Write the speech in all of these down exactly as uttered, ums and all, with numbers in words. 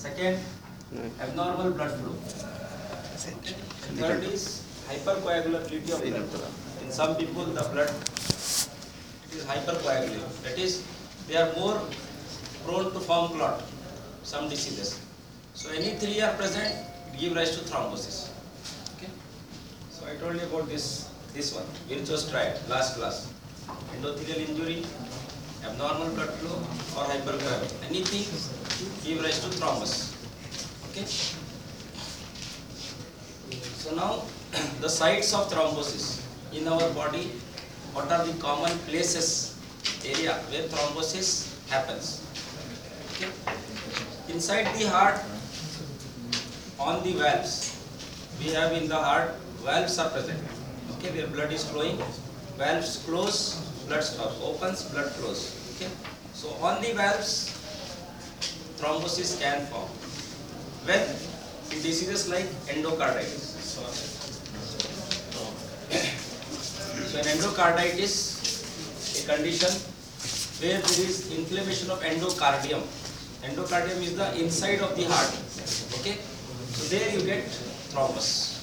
Second, abnormal blood flow. And third is hypercoagulability of blood. In some people, the blood it is hypercoagulated. That is, they are more prone to form clot. Some diseases. So any three are present, give rise to thrombosis. Okay. So I told you about this this one, Virchow's triad, last class. Endothelial injury, abnormal blood flow, or hypercoagulation. Anything give rise to thrombus. Okay. So now the sites of thrombosis in our body. What are the common places, area where thrombosis happens? Okay. Inside the heart, on the valves, we have in the heart valves are present. Okay, where blood is flowing, valves close, blood stops, opens, blood flows. Okay, so on the valves, thrombosis can form. When in diseases like endocarditis. So an endocarditis, a condition where there is inflammation of endocardium. Endocardium is the inside of the heart. Okay, so there you get thrombus.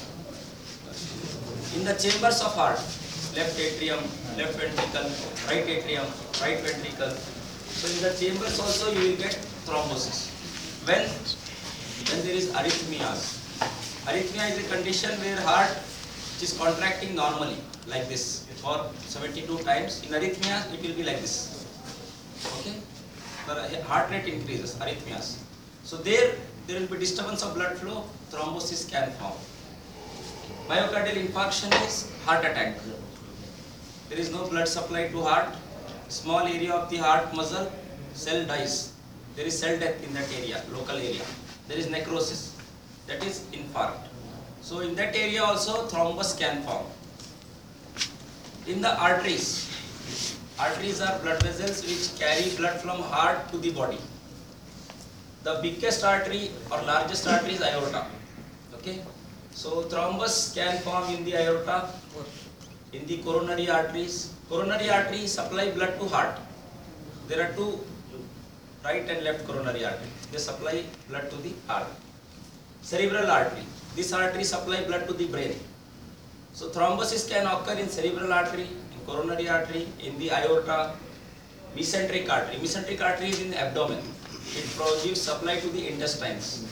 In the chambers of heart, left atrium, left ventricle, right atrium, right ventricle. So in the chambers also you will get thrombosis. When when there is arrhythmias. Arrhythmia is a condition where heart is contracting normally like this for seventy-two times. In arrhythmias it will be like this. Okay, the heart rate increases, arrhythmias. So there there will be disturbance of blood flow, thrombosis can form. Myocardial infarction is heart attack. There is no blood supply to heart. Small area of the heart muscle, cell dies. There is cell death in that area, local area. There is necrosis. That is infarct. So in that area also thrombus can form. In the arteries, arteries are blood vessels which carry blood from heart to the body. The biggest artery or largest artery is aorta. Okay. So thrombus can form in the aorta, in the coronary arteries. Coronary arteries supply blood to heart. There are two, right and left coronary artery. They supply blood to the heart. Cerebral artery. This artery supply blood to the brain. So thrombosis can occur in cerebral artery, in coronary artery, in the aorta, mesenteric artery. Mesenteric artery is in the abdomen. It gives supply to the intestines.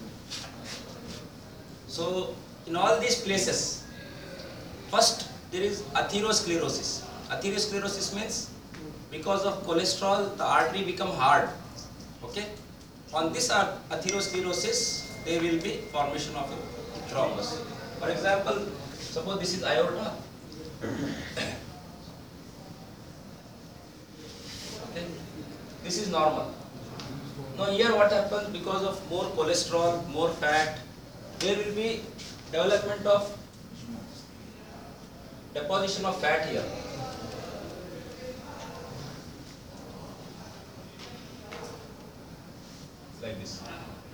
So in all these places, first there is atherosclerosis. Atherosclerosis means because of cholesterol the artery become hard. Okay. On this atherosclerosis there will be formation of a thrombus. For example, suppose this is aorta. Okay. This is normal. Now here what happens, because of more cholesterol, more fat, there will be development of deposition of fat here. Like this.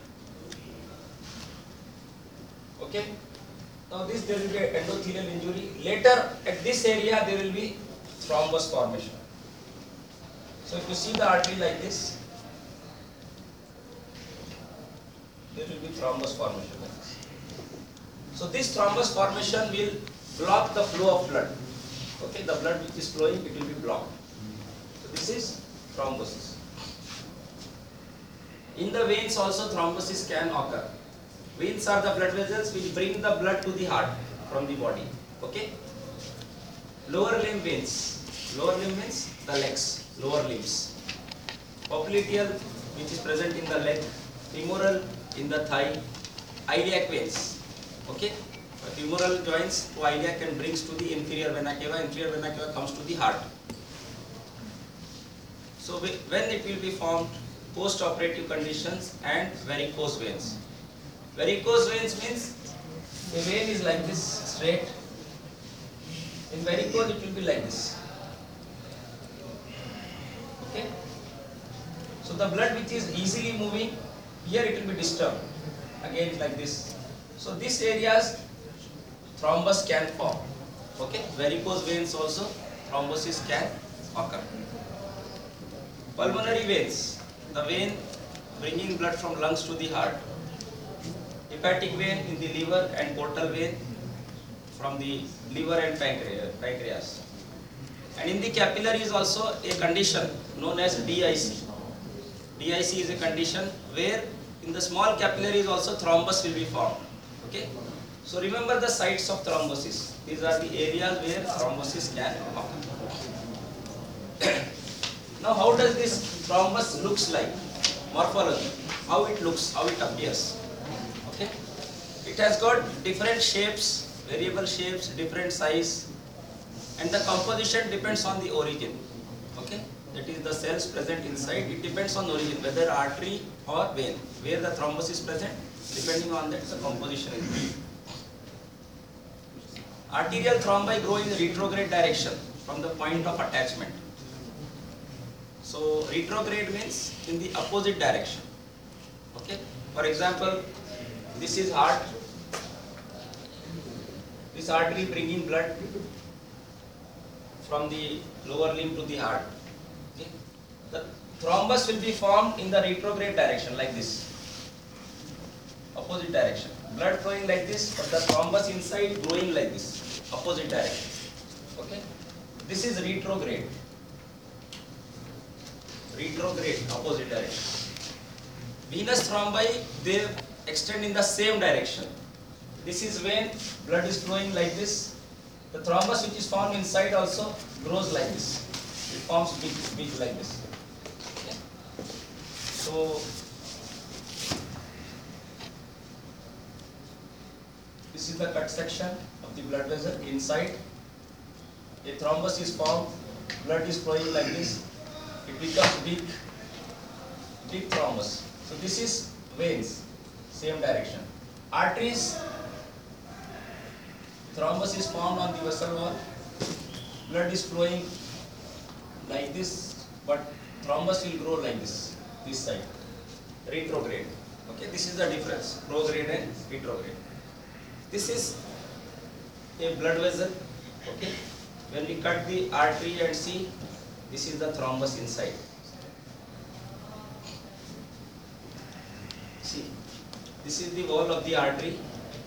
Okay. Now this there will be endothelial injury. Later at this area there will be thrombus formation. So if you see the artery like this, there will be thrombus formation like this. So this thrombus formation will block the flow of blood. Okay, the blood which is flowing, it will be blocked. So this is thrombosis. In the veins also thrombosis can occur. Veins are the blood vessels which bring the blood to the heart from the body. Okay. Lower limb veins. Lower limb means the legs, lower limbs. Popliteal, which is present in the leg. Femoral in the thigh. Iliac veins. Okay. Femoral joins to iliac and brings to the inferior vena cava. Inferior vena cava comes to the heart. So when it will be formed, post-operative conditions and varicose veins. Varicose veins means a vein is like this, straight. In varicose it will be like this. Okay. So the blood which is easily moving, here it will be disturbed. Again like this. So these areas thrombus can form. Okay. Varicose veins also thrombosis can occur. Pulmonary veins. The vein bringing blood from lungs to the heart. Hepatic vein in the liver and portal vein from the liver and pancreas. And in the capillary is also a condition known as D I C. D I C is a condition where in the small capillaries also thrombus will be formed. Okay. So remember the sites of thrombosis. These are the areas where thrombosis can occur. Now how does this thrombus looks like? Morphology. How it looks, how it appears. Okay. It has got different shapes, variable shapes, different size, and the composition depends on the origin. Okay. That is the cells present inside. It depends on origin, whether artery or vein. Where the thrombus is present, depending on that the composition is. Arterial thrombi grow in the retrograde direction from the point of attachment. So retrograde means in the opposite direction. Okay. For example, this is heart. This artery bringing blood from the lower limb to the heart. Okay. The thrombus will be formed in the retrograde direction like this. Opposite direction. Blood flowing like this, but the thrombus inside growing like this. Opposite direction. Okay. This is retrograde. Retrograde, opposite direction. Venous thrombi, they extend in the same direction. This is when blood is flowing like this. The thrombus which is formed inside also grows like this. It forms big, big like this. Okay. So this is the cut section of the blood vessel. Inside a thrombus is formed, blood is flowing like this. It becomes big, big thrombus. So this is veins, same direction. Arteries, thrombus is formed on the vessel wall. Blood is flowing like this, but thrombus will grow like this, this side, retrograde. Okay, this is the difference, prograde and retrograde. This is a blood vessel. Okay, when we cut the artery and see, this is the thrombus inside. See, this is the wall of the artery.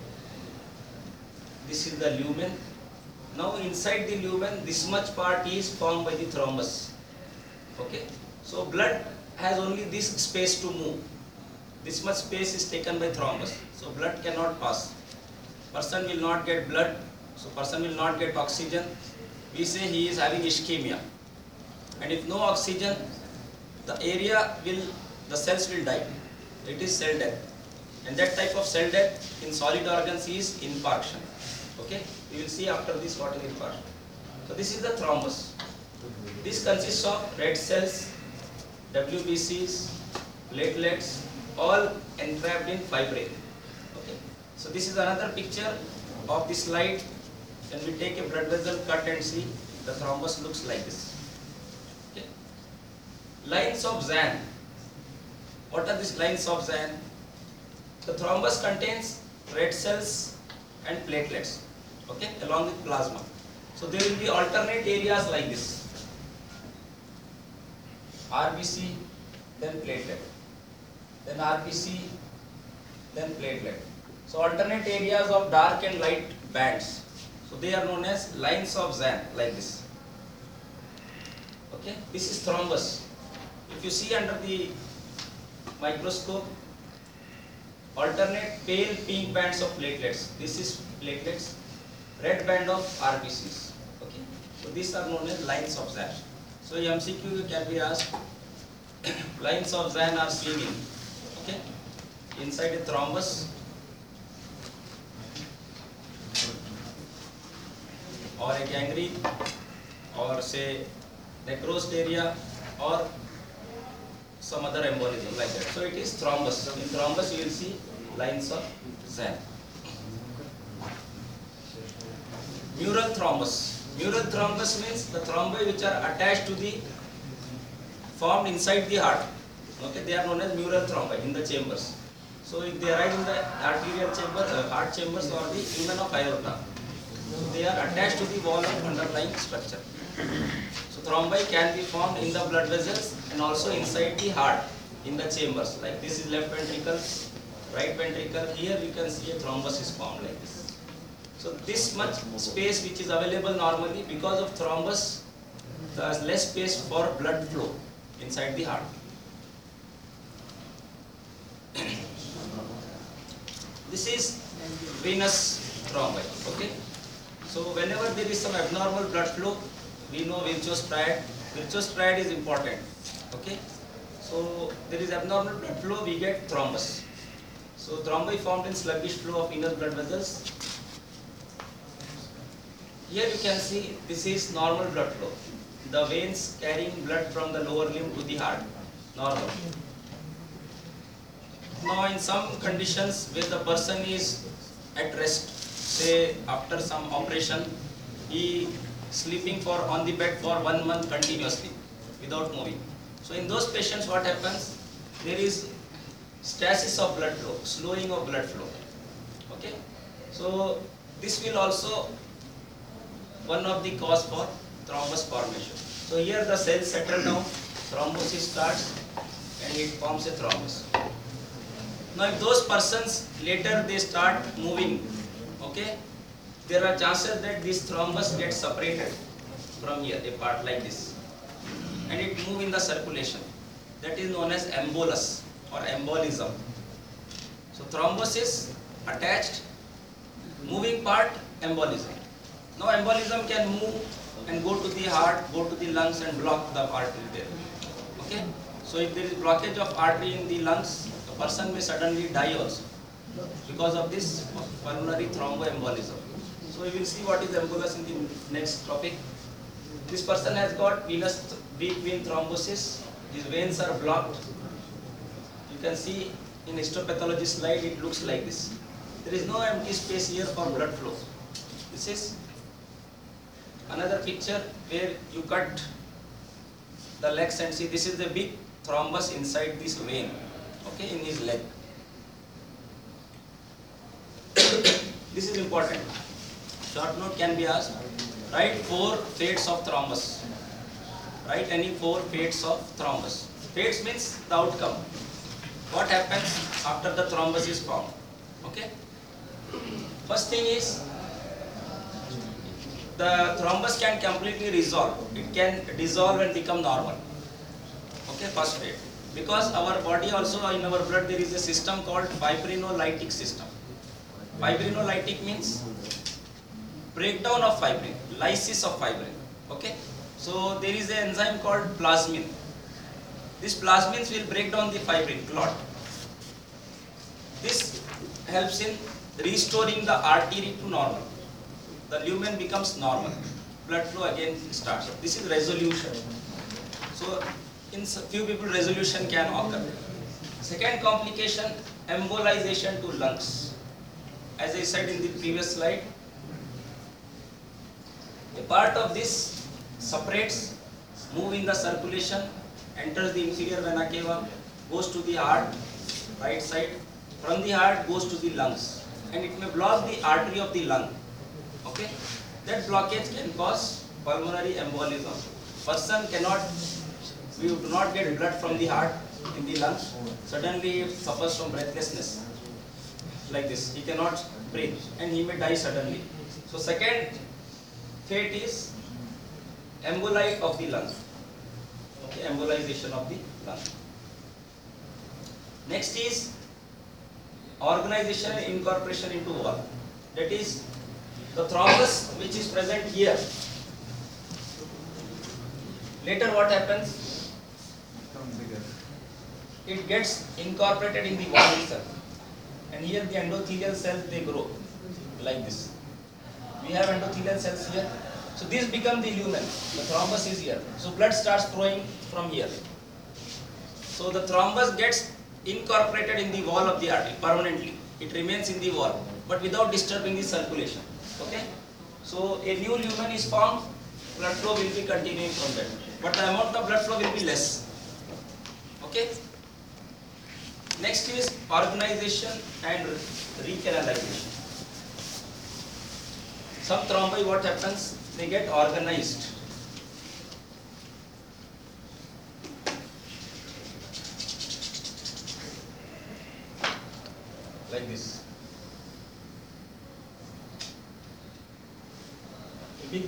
This is the lumen. Now inside the lumen, this much part is formed by the thrombus. Okay, so blood has only this space to move. This much space is taken by thrombus. So blood cannot pass. Person will not get blood. So person will not get oxygen. We say he is having ischemia. And if no oxygen, the area will, the cells will die. It is cell death. And that type of cell death in solid organs is infarction. Okay, we will see after this what is infarction. So this is the thrombus. This consists of red cells, W B Cs, platelets, all entrapped in fibrine. Okay, so this is another picture of the slide. When we take a blood vessel, cut and see, the thrombus looks like this. Okay. Lines of Zahn. What are these lines of Zahn? The thrombus contains red cells and platelets, okay, along with plasma. So there will be alternate areas like this. R B C, then platelet, then R B C, then platelet. So alternate areas of dark and light bands. So they are known as lines of Zahn, like this. Okay, this is thrombus. If you see under the microscope, alternate pale pink bands of platelets. This is platelets, red band of R B Cs. Okay, so these are known as lines of Zahn. So M C Q can be asked. Lines of Zahn are swinging. Okay, inside a thrombus or a gangrene or say necrosed area or some other embolism like that. So it is thrombus. In thrombus you will see lines of Zahn. Mural thrombus. Mural thrombus means the thrombi which are attached to the, formed inside the heart. Okay, they are known as mural thrombi in the chambers. So if they arise in the arterial chamber, uh, heart chambers or the lumen of aorta, so they are attached to the wall of underlying structure. So thrombi can be formed in the blood vessels and also inside the heart. in the chambers. Like this is left ventricle, right ventricle. Here you can see a thrombus is formed like this. So this much space which is available normally, because of thrombus, there is less space for blood flow inside the heart. This is venous thrombi. Okay. So whenever there is some abnormal blood flow, we know Virchow's triad. Virchow's triad is important. Okay. So there is abnormal blood flow, we get thrombus. So thrombi formed in sluggish flow of venous blood vessels. Here you can see this is normal blood flow. The veins carrying blood from the lower limb to the heart. Normal. Now in some conditions where the person is at rest, say after some operation, he sleeping for on the bed for one month continuously without moving. So in those patients what happens? There is stasis of blood flow, slowing of blood flow. Okay. So this will also one of the cause for thrombus formation. So here the cells settle down, thrombosis starts and it forms a thrombus. Now if those persons later they start moving, okay, there are chances that this thrombus gets separated from here, a part like this, and it move in the circulation. That is known as embolus or embolism. So thrombus attached, moving part, embolism. Now embolism can move and go to the heart, go to the lungs and block the artery there. Okay. So if there is blockage of artery in the lungs, the person may suddenly die also because of this pulmonary thromboembolism. So we will see what is embolus in the next topic. This person has got venous deep vein thrombosis. His veins are blocked. You can see in histopathology slide it looks like this. There is no empty space here for blood flow. This is another picture where you cut the legs and see this is the big thrombus inside this vein, okay, in his leg. This is important. Short note can be asked. Write four fates of thrombus. Write any four fates of thrombus. Fates means the outcome. What happens after the thrombus is formed? Okay. First thing is, the thrombus can completely resolve. It can dissolve and become normal. Okay, first fate. Because our body also, in our blood, there is a system called fibrinolytic system. Fibrinolytic means breakdown of fibrin, lysis of fibrin. Okay. So there is an enzyme called plasmin. This plasmins will break down the fibrin clot. This helps in restoring the artery to normal. The lumen becomes normal. Blood flow again starts. This is resolution. So in few people resolution can occur. Second complication, embolization to lungs. As I said in the previous slide, a part of this separates, move in the circulation, enters the inferior vena cava, goes to the heart, right side. From the heart goes to the lungs, and it may block the artery of the lung. Okay, that blockage can cause pulmonary embolism. Person cannot, we do not get blood from the heart in the lungs. Suddenly he suffers from breathlessness, like this. He cannot breathe, and he may die suddenly. So second fate is emboli of the lung. Okay, embolization of the lung. Next is organization and incorporation into wall. That is the thrombus which is present here. Later what happens? It gets incorporated in the wall itself. And here the endothelial cells, they grow like this. We have endothelial cells here. So these become the lumen. The thrombus is here. So blood starts flowing from here. So the thrombus gets incorporated in the wall of the artery permanently. It remains in the wall, but without disturbing the circulation. Okay. So a new lumen is formed. Blood flow will be continuing from that, but the amount of blood flow will be less. Okay. Next is organization and recanalization. Some thrombi, what happens? They get organized.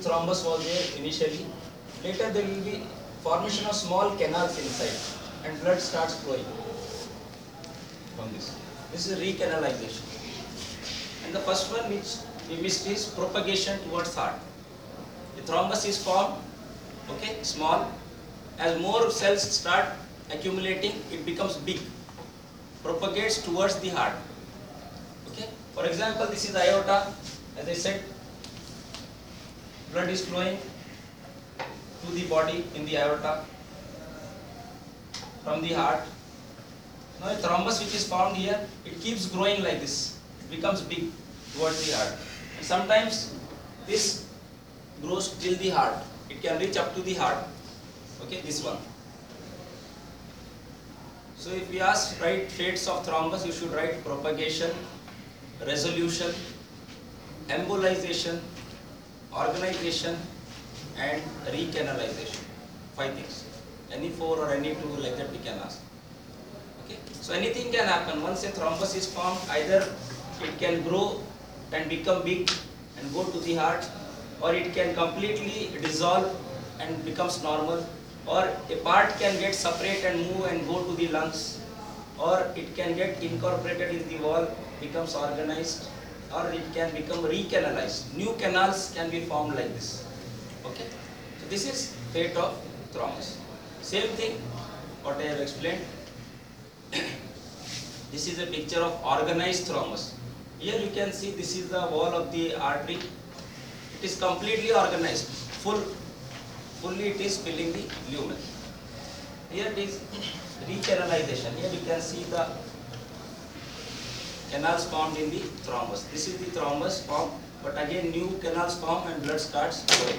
thrombus was there initially. Later there will be formation of small canals inside and blood starts flowing from this. This is recanalization. And the first one which we missed is propagation towards heart. The thrombus is formed, okay, small. As more cells start accumulating, it becomes big, propagates towards the heart. Okay. For example, this is aorta. As I said, blood is flowing to the body in the aorta from the heart. Now a thrombus which is formed here, it keeps growing like this. It becomes big towards the heart. And sometimes this grows till the heart. It can reach up to the heart. Okay, this one. So if we ask write traits of thrombus, you should write propagation, resolution, embolization, organization, and recanalization. Five things. Any four or any two like that we can ask. Okay. So anything can happen. Once a thrombus is formed, either it can grow and become big and go to the heart, or it can completely dissolve and becomes normal, or a part can get separate and move and go to the lungs, or it can get incorporated in the wall, becomes organized, or it can become recanalized. New canals can be formed like this. Okay. So this is fate of thrombus. Same thing what I have explained. This is a picture of organized thrombus. Here you can see this is the wall of the artery. It is completely organized. Full, fully it is filling the lumen. Here it is recanalization. Here you can see the canals formed in the thrombus. This is the thrombus formed, but again new canals form and blood starts flowing.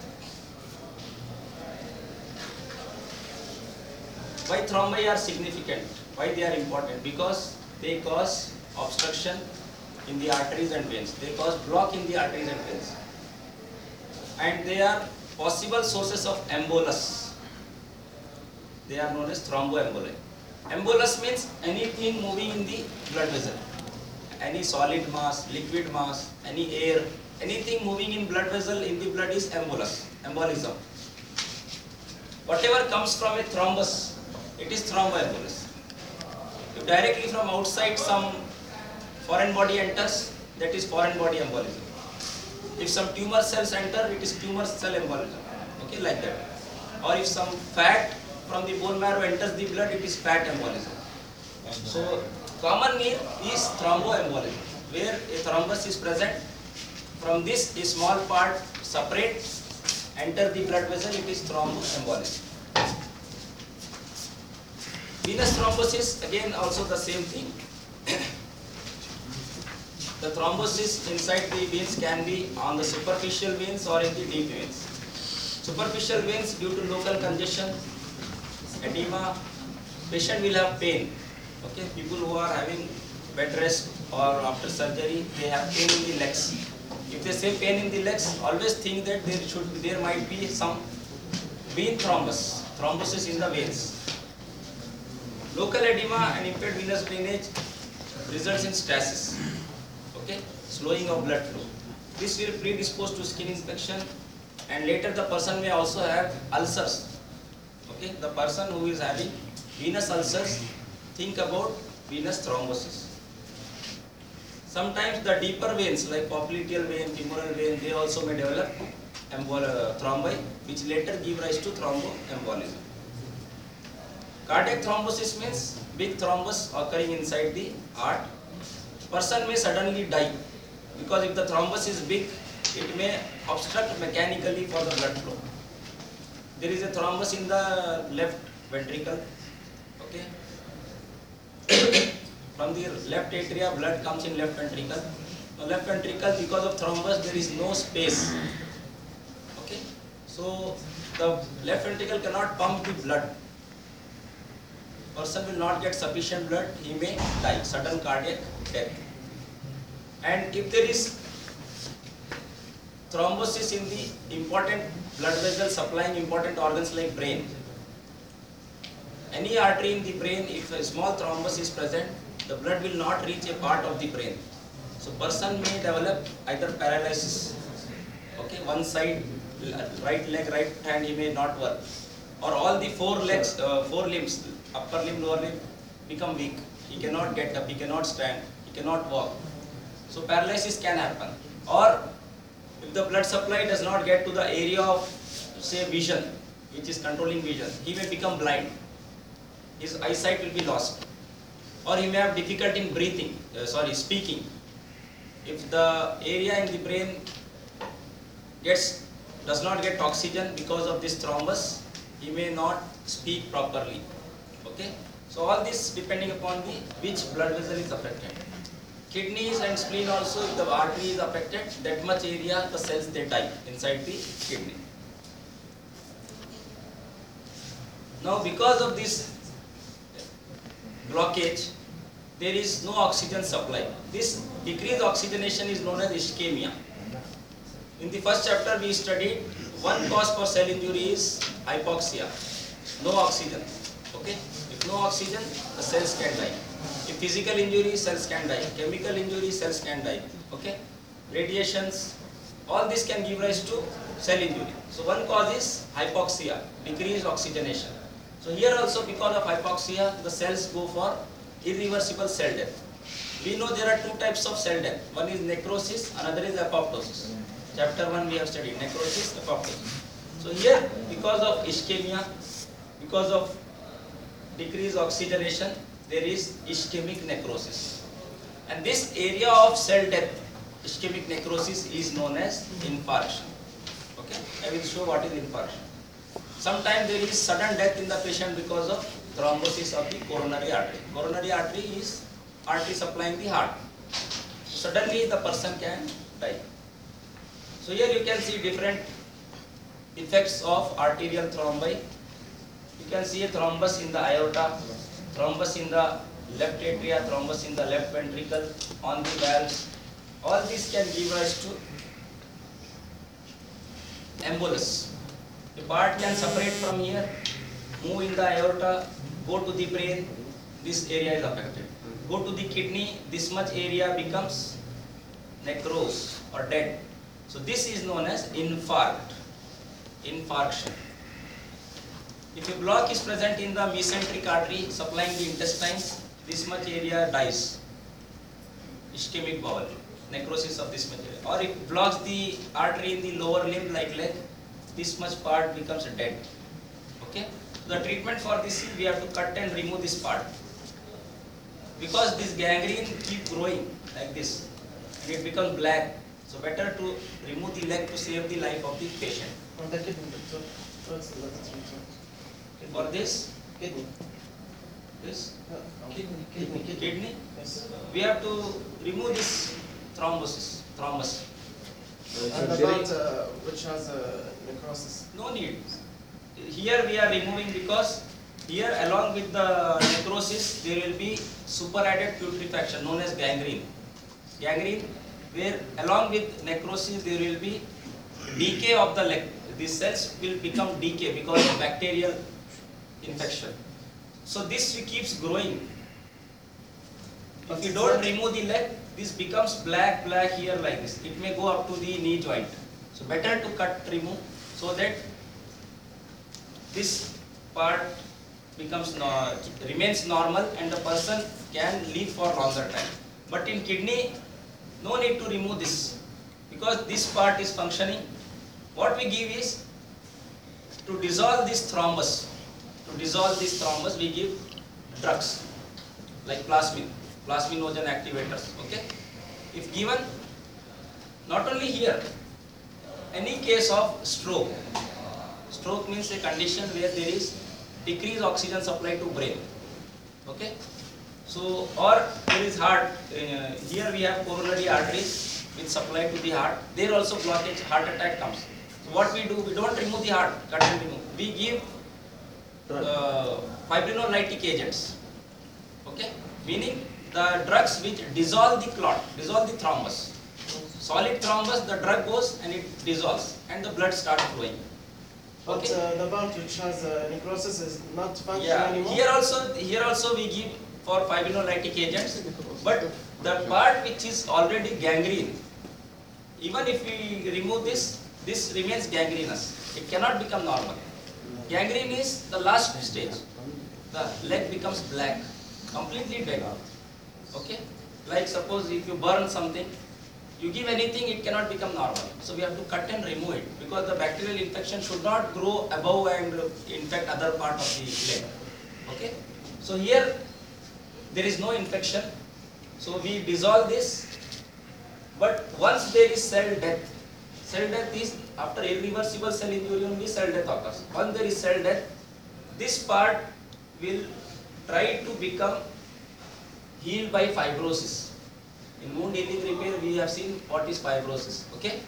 Why thrombi are significant? Why they are important? Because they cause obstruction in the arteries and veins. They cause block in the arteries and veins. And they are possible sources of embolus. They are known as thromboemboli. Embolus means anything moving in the blood vessel. Any solid mass, liquid mass, any air, anything moving in blood vessel in the blood is embolus, embolism. Whatever comes from a thrombus, it is thromboembolus. If directly from outside some foreign body enters, that is foreign body embolism. If some tumor cells enter, it is tumor cell embolism. Okay, like that. Or if some fat from the bone marrow enters the blood, it is fat embolism. So common name is thromboembolism, where a thrombus is present. From this, a small part separate, enter the blood vessel, it is thromboembolism. Venous thrombosis, again also the same thing. The thrombosis inside the veins can be on the superficial veins or in the deep veins. Superficial veins due to local congestion, edema, patient will have pain. Okay, people who are having bed rest or after surgery, they have pain in the legs. If they say pain in the legs, always think that there should be, there might be some vein thrombus, thrombosis in the veins. Local edema and impaired venous drainage results in stasis. Okay, slowing of blood flow. This will predispose to skin infection, and later the person may also have ulcers. Okay, the person who is having venous ulcers, think about venous thrombosis. Sometimes the deeper veins like popliteal vein, femoral vein, they also may develop embol uh, thrombi, which later give rise to thromboembolism. Cardiac thrombosis means big thrombus occurring inside the heart. Person may suddenly die because if the thrombus is big, it may obstruct mechanically for the blood flow. There is a thrombus in the left ventricle. Okay. From the left atria, blood comes in left ventricle. Now left ventricle, because of thrombus, there is no space. Okay. So the left ventricle cannot pump the blood. Person will not get sufficient blood, he may die, sudden cardiac death. And if there is thrombosis in the important blood vessel supplying important organs like brain, any artery in the brain, if a small thrombus is present, the blood will not reach a part of the brain. So person may develop either paralysis, okay, Okay, one side, right leg, right hand, he may not work, or all the four legs, uh, four limbs, upper limb, lower limb, become weak. He cannot get up, he cannot stand, he cannot walk. So paralysis can happen. Or if the blood supply does not get to the area of, say, vision, which is controlling vision, he may become blind. His eyesight will be lost. Or he may have difficulty in breathing, uh, sorry, speaking. If the area in the brain gets does not get oxygen because of this thrombus, he may not speak properly. Okay. So all this depending upon the which blood vessel is affected. Kidneys and spleen also, if the artery is affected, that much area the cells they die inside the kidney. Now because of this blockage, there is no oxygen supply. This decreased oxygenation is known as ischemia. In the first chapter we studied one cause for cell injury is hypoxia, no oxygen. Okay, if no oxygen, the cells can die. If physical injury, cells can die. Chemical injury, cells can die. Okay, radiations, all this can give rise to cell injury. So one cause is hypoxia, decreased oxygenation. So here also because of hypoxia, the cells go for irreversible cell death. We know there are two types of cell death. One is necrosis, another is apoptosis. Chapter one we have studied necrosis, apoptosis. So here because of ischemia, because of decreased oxygenation, there is ischemic necrosis. And this area of cell death, ischemic necrosis, is known as infarction. Okay, I will show what is infarction. Sometimes there is sudden death in the patient because of thrombosis of the coronary artery. Coronary artery is artery supplying the heart. Suddenly the person can die. So here you can see different effects of arterial thrombi. You can see a thrombus in the aorta, thrombus in the left atria, thrombus in the left ventricle, on the valves. All these can give rise to embolus. The part can separate from here, move in the aorta, go to the brain, this area is affected. Go to the kidney, this much area becomes necrose or dead. So this is known as infarct, infarction. If a block is present in the mesenteric artery supplying the intestines, this much area dies, ischemic bowel, necrosis of this much area. Or if blocks the artery in the lower limb like leg, this much part becomes dead. Okay. The treatment for this is we have to cut and remove this part, because this gangrene keep growing like this and it becomes black. So better to remove the leg to save the life of the patient. For the kidney, so what's the For this, kidney? this Kidney, kidney, kidney. kidney, Yes. we have to remove this thrombosis, thrombus. And about uh, which has a necrosis? No need. Here we are removing because here along with the necrosis there will be superadded putrefaction known as gangrene. Gangrene, where along with necrosis there will be decay of the leg. These cells will become decay because of bacterial infection. So this keeps growing. If you don't remove the leg, this becomes black, black here like this. It may go up to the knee joint. So better to cut, remove, so that this part becomes no, remains normal and the person can live for longer time. But in kidney, no need to remove this because this part is functioning. What we give is to dissolve this thrombus. To dissolve this thrombus, we give drugs like plasmin, plasminogen activators. Okay, if given, not only here, any case of stroke. Stroke means a condition where there is decreased oxygen supply to brain. Okay, so or there is heart. Uh, here we have coronary arteries which supply to the heart. There also blockage, heart attack comes. So what we do? We don't remove the heart, cut and remove. We give uh, fibrinolytic agents. Okay, meaning the drugs which dissolve the clot, dissolve the thrombus. Solid thrombus, the drug goes and it dissolves and the blood starts flowing. But Okay. uh, the part which has uh, necrosis is not functioning Yeah, anymore? here also, here also we give for fibrinolytic agents, but the part which is already gangrene, even if we remove this, this remains gangrenous. It cannot become normal. Gangrene is the last stage. The leg becomes black, completely dead. Okay? Like suppose if you burn something, you give anything, it cannot become normal. So we have to cut and remove it because the bacterial infection should not grow above and infect other part of the leg. Okay? So here there is no infection. So we dissolve this. But once there is cell death, cell death is after irreversible cell injury only cell death occurs. Once there is cell death, this part will try to become healed by fibrosis. In wound healing repair, we have seen what is fibrosis. Okay.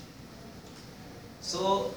So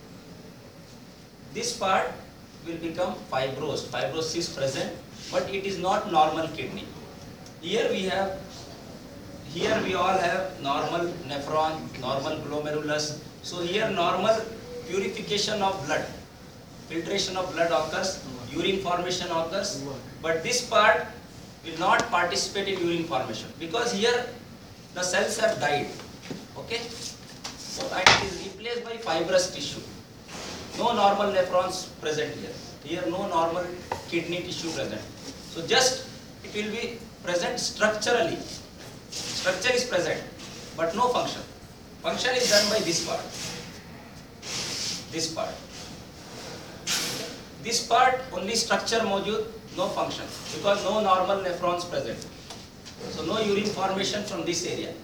this part will become fibrosed. Fibrosis present, but it is not normal kidney. Here we have. Here we all have normal nephron, normal glomerulus. So here normal purification of blood, filtration of blood occurs, urine formation occurs, but this part will not participate in urine formation because here the cells have died. Okay? So it is replaced by fibrous tissue. No normal nephrons present here. Here no normal kidney tissue present. So just it will be present structurally. Structure is present, but no function. Function is done by this part. This part. This part only structure mojud, no function because no normal nephrons present. So no urine formation from this area.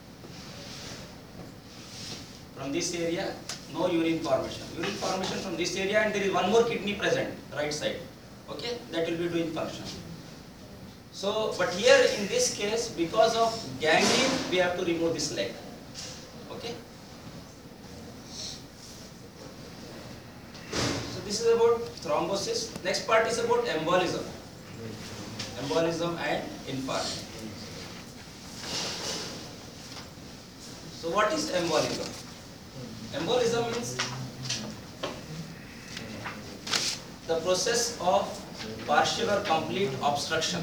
From this area, no urine formation. Urine formation from this area, and there is one more kidney present, right side. Okay, that will be doing function. So, but here in this case, because of gangrene, we have to remove this leg. Okay. So this is about thrombosis. Next part is about embolism. Embolism and infarct. So what is embolism? Embolism means the process of partial or complete obstruction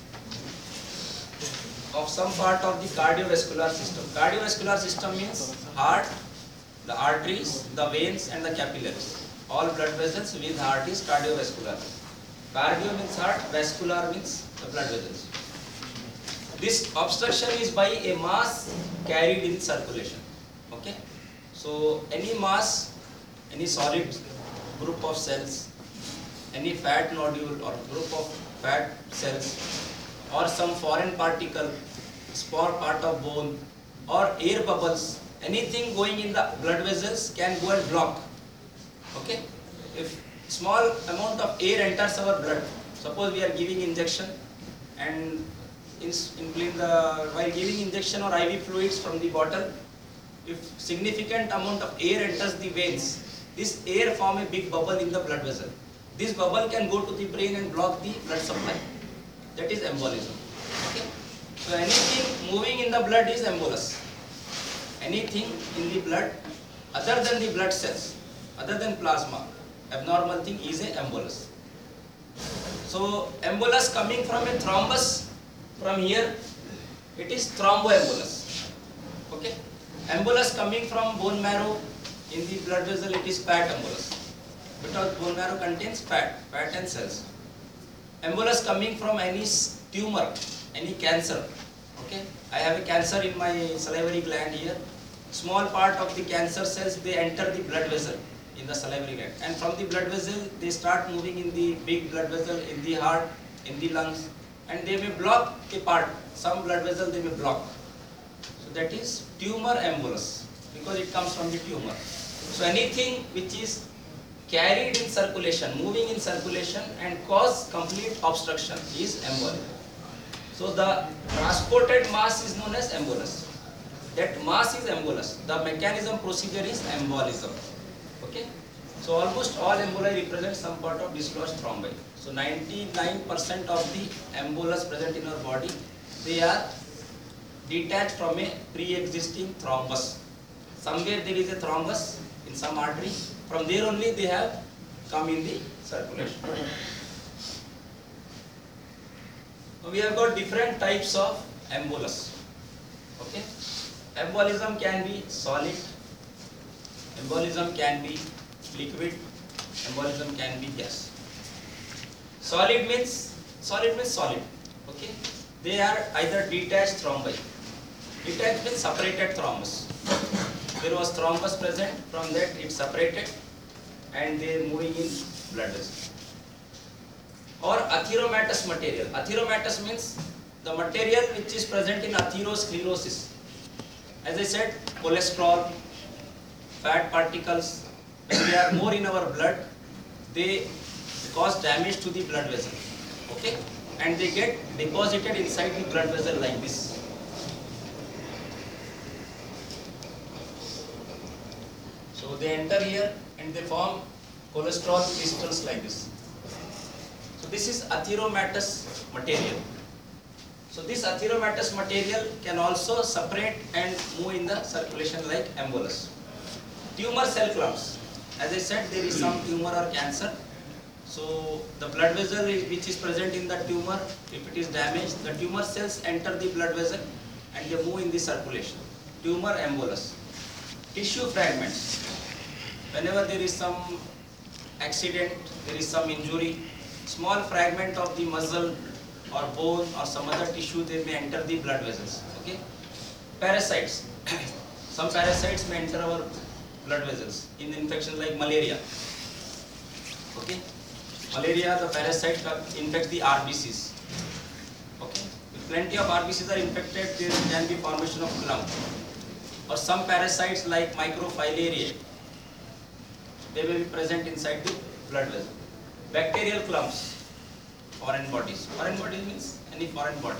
of some part of the cardiovascular system. Cardiovascular system means heart, the arteries, the veins and the capillaries. All blood vessels with heart is cardiovascular. Cardio means heart, vascular means the blood vessels. This obstruction is by a mass carried in circulation. Okay? So any mass, any solid group of cells, any fat nodule or group of fat cells, or some foreign particle, small part of bone, or air bubbles, anything going in the blood vessels can go and block. Okay? If small amount of air enters our blood, suppose we are giving injection and in, in the, while giving injection or I V fluids from the bottle, if significant amount of air enters the veins, this air form a big bubble in the blood vessel. This bubble can go to the brain and block the blood supply. That is embolism. Okay? So anything moving in the blood is embolus. Anything in the blood other than the blood cells, other than plasma, abnormal thing is a embolus. So embolus coming from a thrombus from here, it is thromboembolus. Okay? Embolus coming from bone marrow in the blood vessel, it is fat embolus. Because bone marrow contains fat, fat and cells. Embolus coming from any tumor, any cancer. Okay, I have a cancer in my salivary gland here. Small part of the cancer cells, they enter the blood vessel in the salivary gland, and from the blood vessel they start moving in the big blood vessel, in the heart, in the lungs, and they may block a part. Some blood vessel they may block. So that is tumor embolus because it comes from the tumor. So anything which is carried in circulation, moving in circulation and cause complete obstruction is embolism. So the transported mass is known as embolus. That mass is embolus. The mechanism procedure is embolism. Okay. So almost all emboli represent some part of dislodged thrombi. So ninety-nine percent of the embolus present in our body, they are detached from a pre-existing thrombus. Somewhere there is a thrombus in some artery. From there only they have come in the circulation. We have got different types of embolus. Okay, embolism can be solid, Embolism can be liquid, embolism can be gas. Solid means, solid means solid, okay. They are either detached thrombi. Detached means separated thrombus. There was thrombus present, from that it separated and they are moving in blood vessel. Or atheromatous material. Atheromatous means the material which is present in atherosclerosis. As I said, cholesterol, fat particles, when they are more in our blood, they cause damage to the blood vessel, okay, and they get deposited inside the blood vessel like this. So they enter here and they form cholesterol crystals like this. So this is atheromatous material. So this atheromatous material can also separate and move in the circulation like embolus. Tumor cell clumps. As I said, there is some tumor or cancer. So the blood vessel is, which is present in the tumor, if it is damaged, the tumor cells enter the blood vessel and they move in the circulation. Tumor embolus. Tissue fragments. Whenever there is some accident, there is some injury, small fragment of the muscle or bone or some other tissue, they may enter the blood vessels. Okay. Parasites. Some parasites may enter our blood vessels in infections like malaria. Okay. Malaria, the parasite infects the R B Cs. Okay. If plenty of R B Cs are infected, there can be formation of clump. Or some parasites like microfilariae, they may be present inside the blood vessel. Bacterial clumps. Foreign bodies. Foreign body means any foreign body.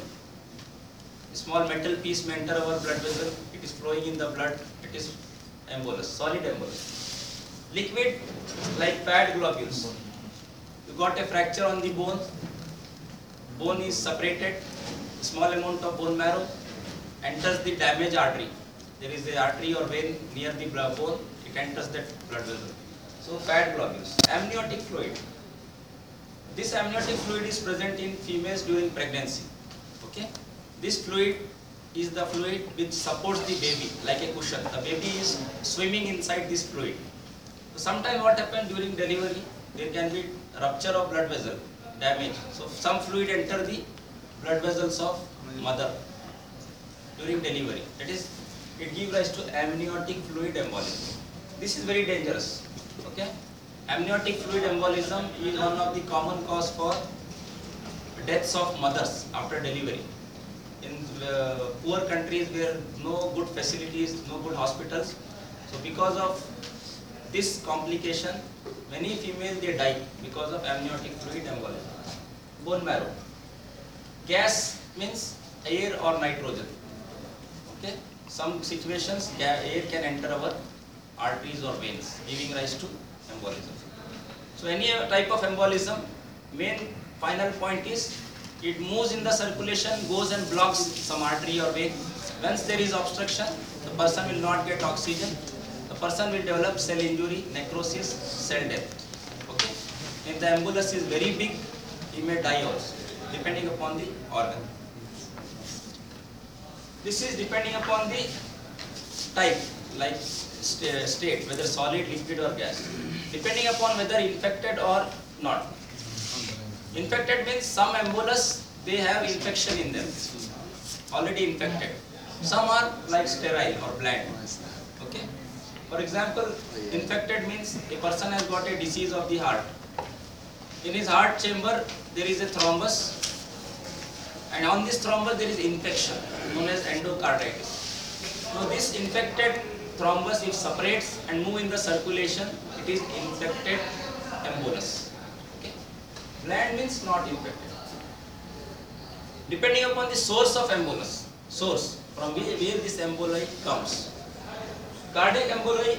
A small metal piece may enter our blood vessel. It is flowing in the blood. It is embolus, solid embolus. Liquid like fat globules. You got a fracture on the bone. Bone is separated. Small amount of bone marrow enters the damaged artery. There is a artery or vein near the bone. It enters that blood vessel. So fat globules. Amniotic fluid. This amniotic fluid is present in females during pregnancy. Okay. This fluid is the fluid which supports the baby like a cushion. The baby is swimming inside this fluid. So sometimes what happens during delivery, there can be rupture of blood vessel, damage. So some fluid enter the blood vessels of mother during delivery. That is, it gives rise to amniotic fluid embolism. This is very dangerous. Okay. Amniotic fluid embolism is one of the common cause for deaths of mothers after delivery. In uh, poor countries where no good facilities, no good hospitals, so because of this complication, many females they die because of amniotic fluid embolism. Bone marrow. Gas means air or nitrogen. Okay. Some situations air can enter our arteries or veins, giving rise to embolism. So any type of embolism, main final point is it moves in the circulation, goes and blocks some artery or vein. Once there is obstruction, the person will not get oxygen. The person will develop cell injury, necrosis, cell death. Okay. If the embolus is very big, he may die also, depending upon the organ. This is depending upon the type, like state, whether solid, liquid or gas. Depending upon whether infected or not. Infected means some embolus, they have infection in them, already infected. Some are like sterile or bland. Okay. For example, infected means a person has got a disease of the heart. In his heart chamber, there is a thrombus, and on this thrombus there is infection known as endocarditis. Now this infected thrombus, it separates and moves in the circulation. It is infected embolus. Okay. Bland means not infected. Depending upon the source of embolus, source from where, where this emboli comes. Cardiac emboli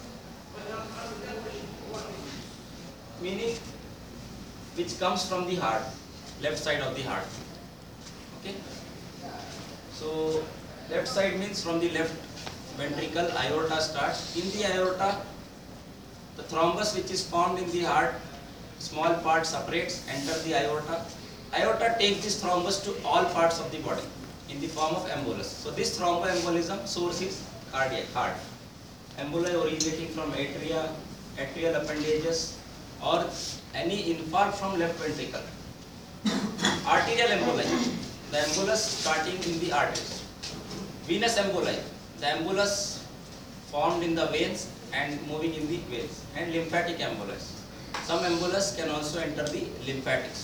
meaning which comes from the heart, left side of the heart. Okay. So left side means from the left ventricle, aorta starts. In the aorta, the thrombus which is formed in the heart, small part separates, enter the aorta. Aorta takes this thrombus to all parts of the body in the form of embolus. So this thromboembolism source is cardiac, heart. emboli originating from atria, atrial appendages, or any infarct from left ventricle. Arterial emboli, the embolus starting in the arteries. Venous emboli, the embolus formed in the veins and moving in the veins. And lymphatic embolus, some embolus can also enter the lymphatics.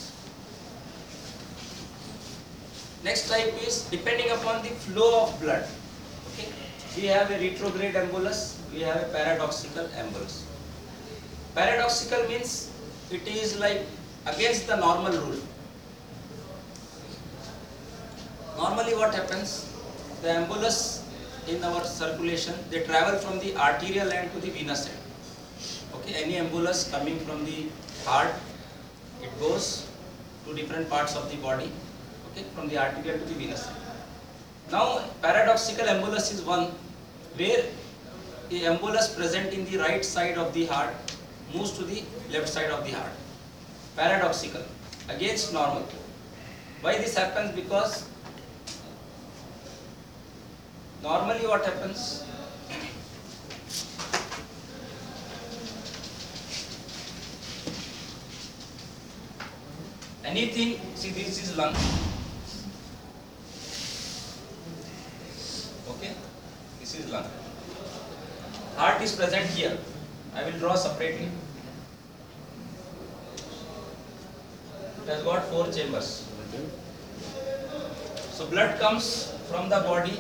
Next type is depending upon the flow of blood. Okay, we have a retrograde embolus, we have a paradoxical embolus. Paradoxical means it is like against the normal rule. Normally what happens, the embolus in our circulation, they travel from the arterial end to the venous end. Okay, any embolus coming from the heart, it goes to different parts of the body, okay, from the arterial to the venous end. Now paradoxical embolus is one where the embolus present in the right side of the heart moves to the left side of the heart. Paradoxical, against normal. Why this happens? Because normally what happens, anything, see this is lung, okay, this is lung, heart is present here, I will draw separately. It has got four chambers. So blood comes from the body,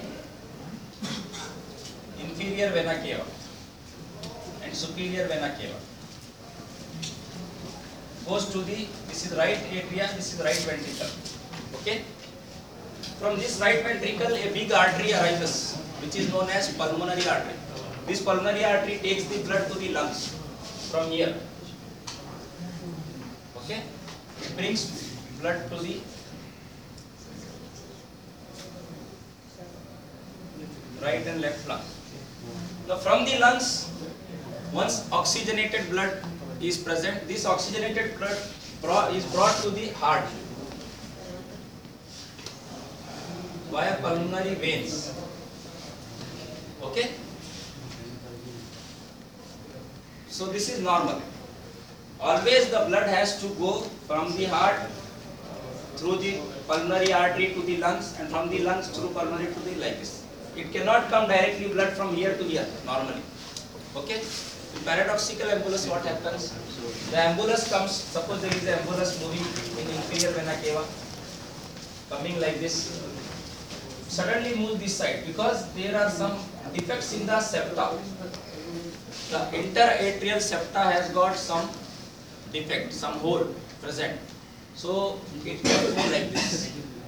inferior vena cava and superior vena cava, goes to the, this is right atria, this is right ventricle. Okay. From this right ventricle a big artery arises which is known as pulmonary artery. This pulmonary artery takes the blood to the lungs from here. Okay. It brings blood to the right and left lung. Now from the lungs, once oxygenated blood is present, this oxygenated blood is brought to the heart via pulmonary veins. Okay? So this is normal. Always the blood has to go from the heart through the pulmonary artery to the lungs and from the lungs through pulmonary to the like this. It cannot come directly blood from here to here normally. Okay? In paradoxical embolus what happens? The embolus comes, suppose there is an embolus moving in inferior vena cava, coming like this, suddenly move this side because there are some defects in the septa. The interatrial septa has got some defect, some hole present. So it can go like this.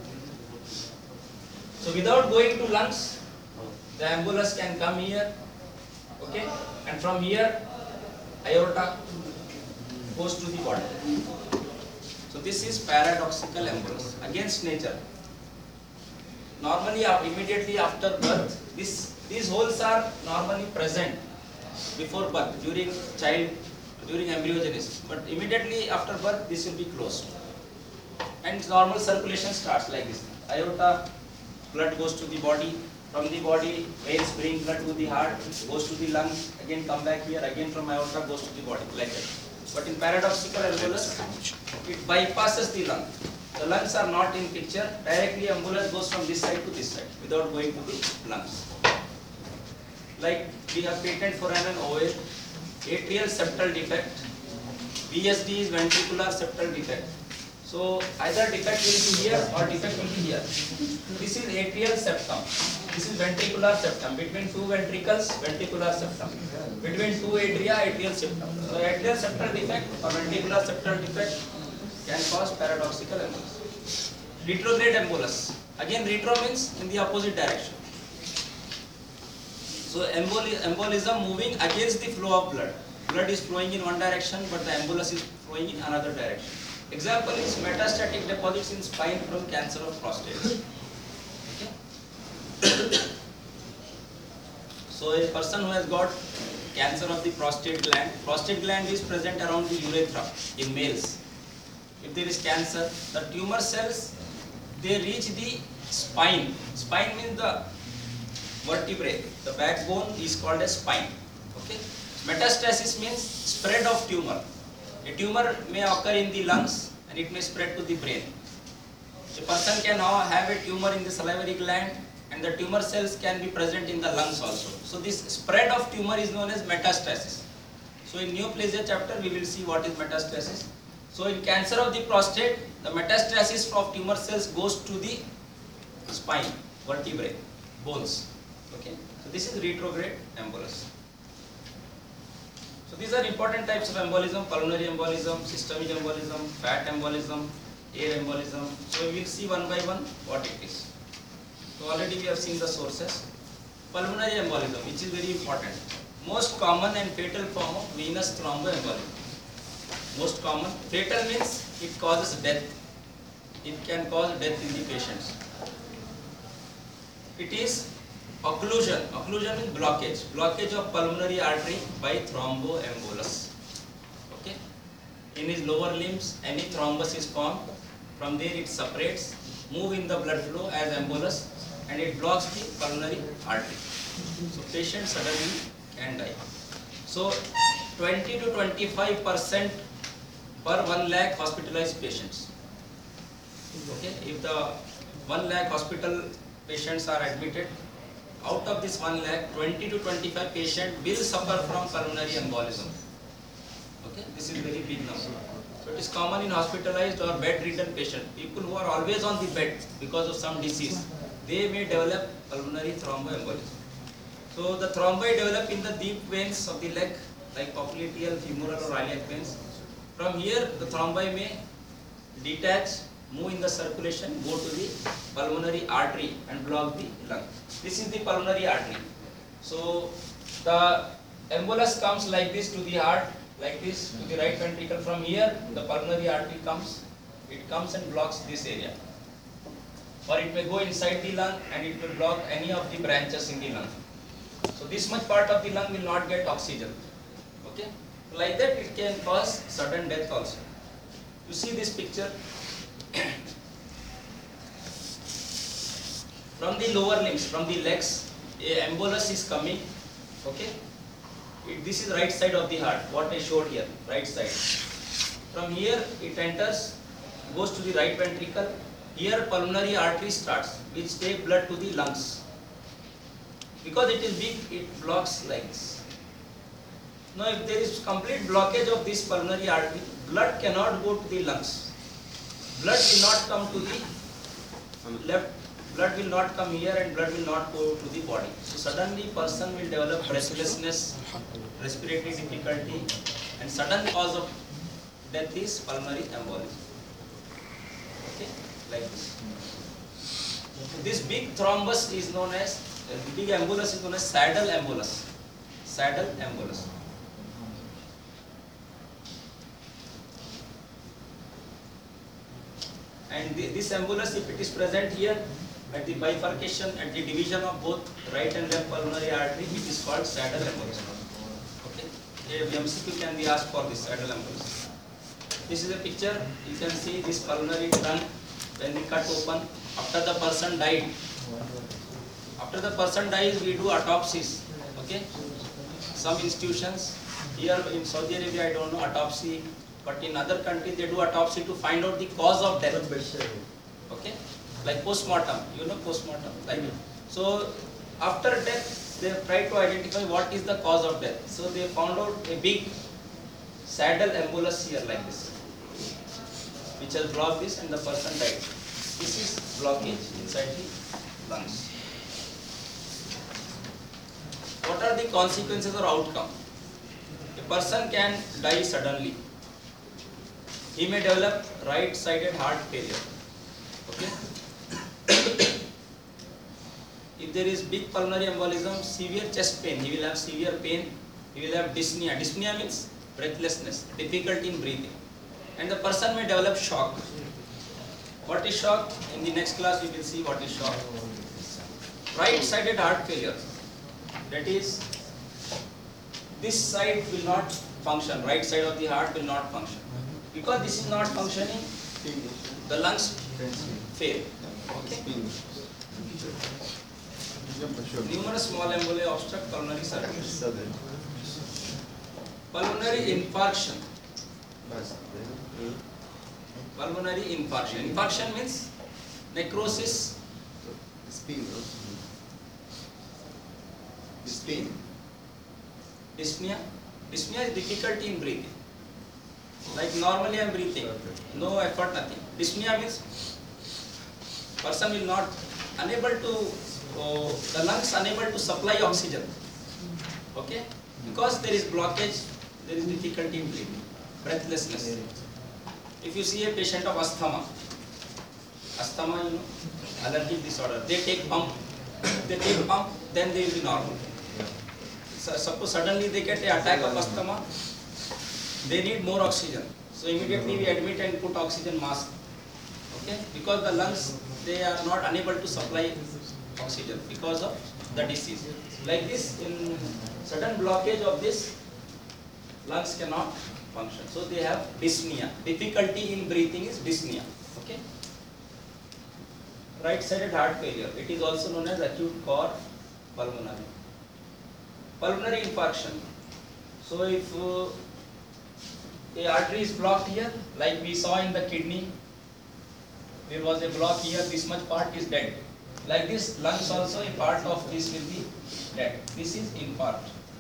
So without going to lungs, the embolus can come here, okay, and from here aorta goes to the body. So this is paradoxical embolus, against nature. Normally immediately after birth, this these holes are normally present before birth, during child, during embryogenesis, but immediately after birth this will be closed and normal circulation starts like this. Aorta, blood goes to the body, from the body veins bring blood to the heart, goes to the lungs, again come back here, again from aorta goes to the body, like that. But in paradoxical embolus, it bypasses the lung. The lungs are not in picture, directly embolus goes from this side to this side without going to the lungs. Like we have patent for an O A, atrial septal defect, V S D is ventricular septal defect. So either defect will be here or defect will be here. This is atrial septum, this is ventricular septum, between two ventricles, ventricular septum, between two atria, atrial septum. So atrial septal defect or ventricular septal defect can cause paradoxical embolus. Retrograde embolus, again retro means in the opposite direction. So emboli embolism moving against the flow of blood. Blood is flowing in one direction but the embolus is flowing in another direction. Example is metastatic deposits in spine from cancer of prostate. Okay. So a person who has got cancer of the prostate gland, prostate gland is present around the urethra in males. If there is cancer, the tumor cells, they reach the spine. Spine means the vertebrae. The backbone is called as spine. Okay. Metastasis means spread of tumor. A tumor may occur in the lungs and it may spread to the brain. A person can now have a tumor in the salivary gland and the tumor cells can be present in the lungs also. So this spread of tumor is known as metastasis. So in neoplasia chapter we will see what is metastasis. So in cancer of the prostate, the metastasis of tumor cells goes to the spine, vertebrae, bones. Okay. So this is retrograde embolus. So these are important types of embolism: pulmonary embolism, systemic embolism, fat embolism, air embolism. So we will see one by one what it is. So already we have seen the sources. Pulmonary embolism, which is very important. Most common and fatal form of venous thromboembolism. Most common. Fatal means it causes death. It can cause death in the patients. It is occlusion. Occlusion means blockage. Blockage of pulmonary artery by thromboembolus. Okay. In his lower limbs, any thrombus is formed. From there it separates, move in the blood flow as embolus, and it blocks the pulmonary artery. So patient suddenly can die. So twenty to twenty-five percent per one lakh hospitalized patients. Okay. If the one lakh hospital patients are admitted, out of this one lakh, twenty to twenty-five patients will suffer from pulmonary embolism. Okay, this is very big number. So it is common in hospitalized or bed-ridden patients. People who are always on the bed because of some disease, they may develop pulmonary thromboembolism. So the thrombi develop in the deep veins of the leg, like popliteal, femoral or iliac veins. From here, the thrombi may detach, move in the circulation, go to the pulmonary artery and block the lung. This is the pulmonary artery. So the embolus comes like this to the heart, like this to the right ventricle. From here, the pulmonary artery comes, it comes and blocks this area. Or it may go inside the lung and it will block any of the branches in the lung. So this much part of the lung will not get oxygen. Okay? Like that it can cause sudden death also. You see this picture. From the lower limbs, from the legs, a embolus is coming. Okay, it, this is right side of the heart. What I showed here, right side. From here, it enters, goes to the right ventricle. Here, pulmonary artery starts, which take blood to the lungs. Because it is big, it blocks like this. Now, if there is complete blockage of this pulmonary artery, blood cannot go to the lungs. Blood will not come to the left, blood will not come here and blood will not go to the body. So suddenly person will develop breathlessness, respiratory difficulty, and sudden cause of death is pulmonary embolism. Okay, like this. This big thrombus is known as, uh, big embolus is known as saddle embolus. Saddle embolus. And the, this embolus, if it is present here at the bifurcation, at the division of both right and left pulmonary artery, it is called saddle embolus. Okay, a M C Q can be asked for this saddle embolus. This is a picture. You can see this pulmonary trunk when we cut open after the person died. After the person dies, we do autopsies. Okay, some institutions here in Saudi Arabia, I don't know autopsy. But in other countries, they do autopsy to find out the cause of death. Okay, like postmortem. You know postmortem. Like so, after death, they try to identify what is the cause of death. So they found out a big saddle embolus here, like this, which has blocked this, and the person died. This is blockage inside the lungs. What are the consequences or outcome? A person can die suddenly. He may develop right-sided heart failure. Okay. If there is big pulmonary embolism, severe chest pain, he will have severe pain. He will have dyspnea. Dyspnea means breathlessness, difficulty in breathing, and the person may develop shock. What is shock? In the next class, we will see what is shock. Right-sided heart failure. That is, this side will not function. Right side of the heart will not function. Because this is not functioning, the lungs fail. Okay. Numerous small emboli obstruct pulmonary circulation. Pulmonary infarction. Pulmonary infarction. Infarction means necrosis. Spin. Spin. Dyspnea. Dyspnea is difficulty in breathing. Like normally I am breathing, no effort, nothing. Dyspnea means person will not unable to, uh, the lungs unable to supply oxygen. Okay? Because there is blockage, there is difficulty in breathing, breathlessness. If you see a patient of asthma, asthma, you know, allergic disorder, they take pump, they take pump, then they will be normal. So, suppose suddenly they get an attack of asthma, they need more oxygen. So immediately we admit and put oxygen mask. Okay? Because the lungs, they are not unable to supply oxygen because of the disease. Like this, in sudden blockage of this, lungs cannot function. So they have dyspnea. Difficulty in breathing is dyspnea. Okay? Right-sided heart failure. It is also known as acute cor pulmonale. Pulmonary infarction. So if uh, a artery is blocked here, like we saw in the kidney, there was a block here, this much part is dead. Like this, lungs also, a part of this will be dead. This is infarct.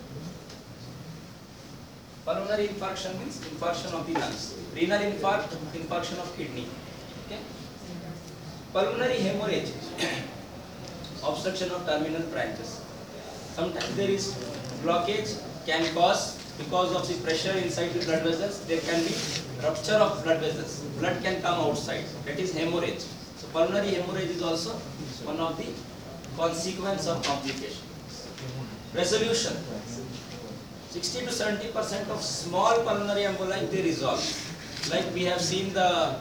Pulmonary infarction means infarction of the lungs. Renal infarct, infarction of kidney. Okay? Pulmonary hemorrhage, obstruction of terminal branches. Sometimes there is blockage, can cause, because of the pressure inside the blood vessels, there can be rupture of blood vessels. Blood can come outside. That is hemorrhage. So pulmonary hemorrhage is also one of the consequence of complication. Resolution. sixty to seventy percent of small pulmonary emboli, they resolve. Like we have seen the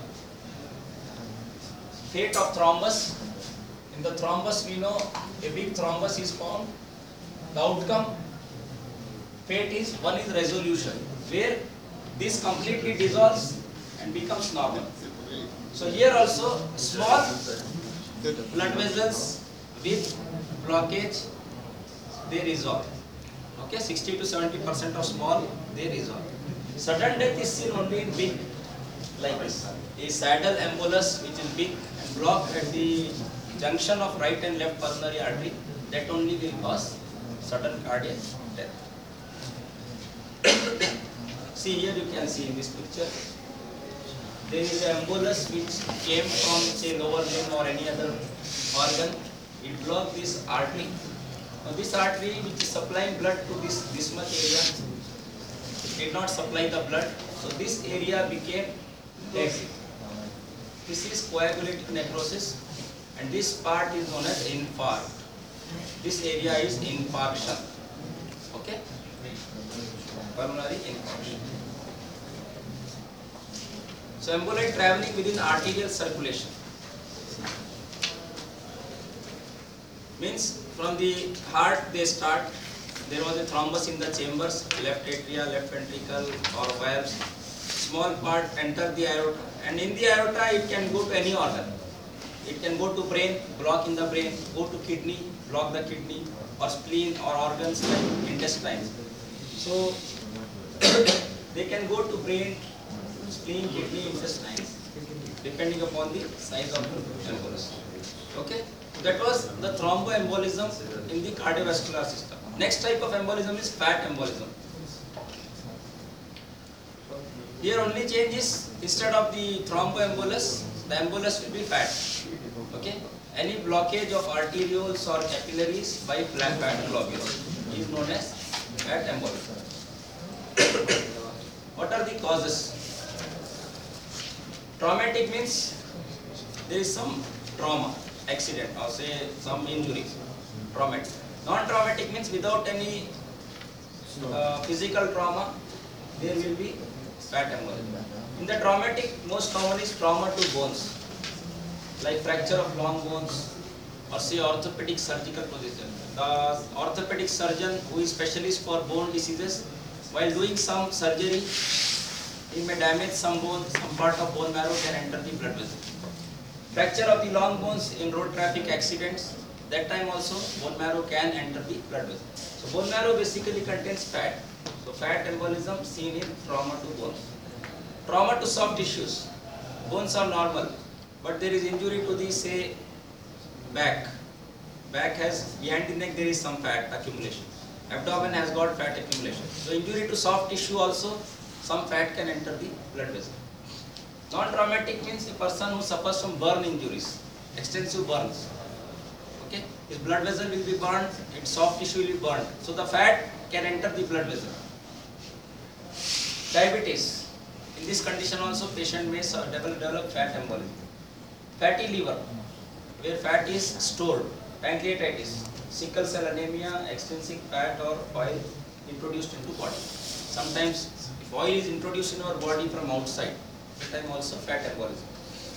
fate of thrombus. In the thrombus we know a big thrombus is formed. The outcome, fate is, one is resolution, where this completely dissolves and becomes normal. So here also small blood vessels with blockage, they resolve. Okay, sixty to seventy percent of small, they resolve. Sudden death is seen only in big, like this. A saddle embolus which is big and blocked at the junction of right and left pulmonary artery, that only will cause sudden cardiac death. See here, you can see in this picture, there is an embolus which came from say lower limb or any other organ. It blocked this artery. Now this artery which is supplying blood to this, this much area, it did not supply the blood. So this area became dead. This is coagulative necrosis and this part is known as infarct. This area is infarction. Okay? Pulmonary infarction. So emboli traveling within arterial circulation. Means from the heart they start, there was a thrombus in the chambers, left atria, left ventricle or valves. Small part enter the aorta and in the aorta it can go to any organ. It can go to brain, block in the brain, go to kidney, block the kidney, or spleen or organs like intestines. So they can go to brain, spleen, kidney, intestines, depending upon the size of the embolus. Okay? That was the thromboembolism in the cardiovascular system. Next type of embolism is fat embolism. Here only change is, instead of the thromboembolus, the embolus will be fat. Okay? Any blockage of arterioles or capillaries by flat fat globules is known as fat embolism. What are the causes? Traumatic means there is some trauma, accident or say some injury. Traumatic. Non-traumatic means without any uh, physical trauma, there will be fat embolism. In the traumatic, most common is trauma to bones, like fracture of long bones or say orthopedic surgical procedure. The orthopedic surgeon who is specialist for bone diseases, while doing some surgery, he may damage some bone, some part of bone marrow can enter the blood vessel. Fracture of the long bones in road traffic accidents, that time also bone marrow can enter the blood vessel. So bone marrow basically contains fat. So fat embolism seen in trauma to bones. Trauma to soft tissues. Bones are normal, but there is injury to the, say, back. Back has, behind the neck there is some fat accumulation. Abdomen has got fat accumulation. So injury to soft tissue also, some fat can enter the blood vessel. Non-traumatic means a person who suffers from burn injuries, extensive burns. Okay, his blood vessel will be burned, its soft tissue will be burned. So the fat can enter the blood vessel. Diabetes. In this condition also patient may develop, develop fat embolism. Fatty liver, where fat is stored. Pancreatitis, sickle cell anemia, extrinsic fat or oil introduced into body. Sometimes if oil is introduced in our body from outside, that time also fat embolism.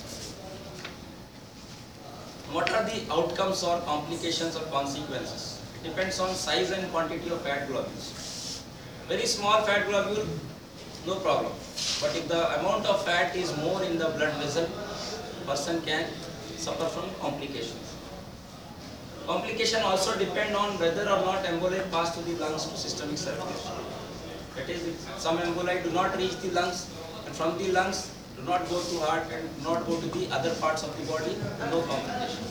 What are the outcomes or complications or consequences? It depends on size and quantity of fat globules. Very small fat globule, no problem. But if the amount of fat is more in the blood vessel, person can suffer from complications. Complication also depend on whether or not emboli pass to the lungs to systemic circulation. That is, if some emboli do not reach the lungs, and from the lungs do not go to heart and do not go to the other parts of the body, no complication.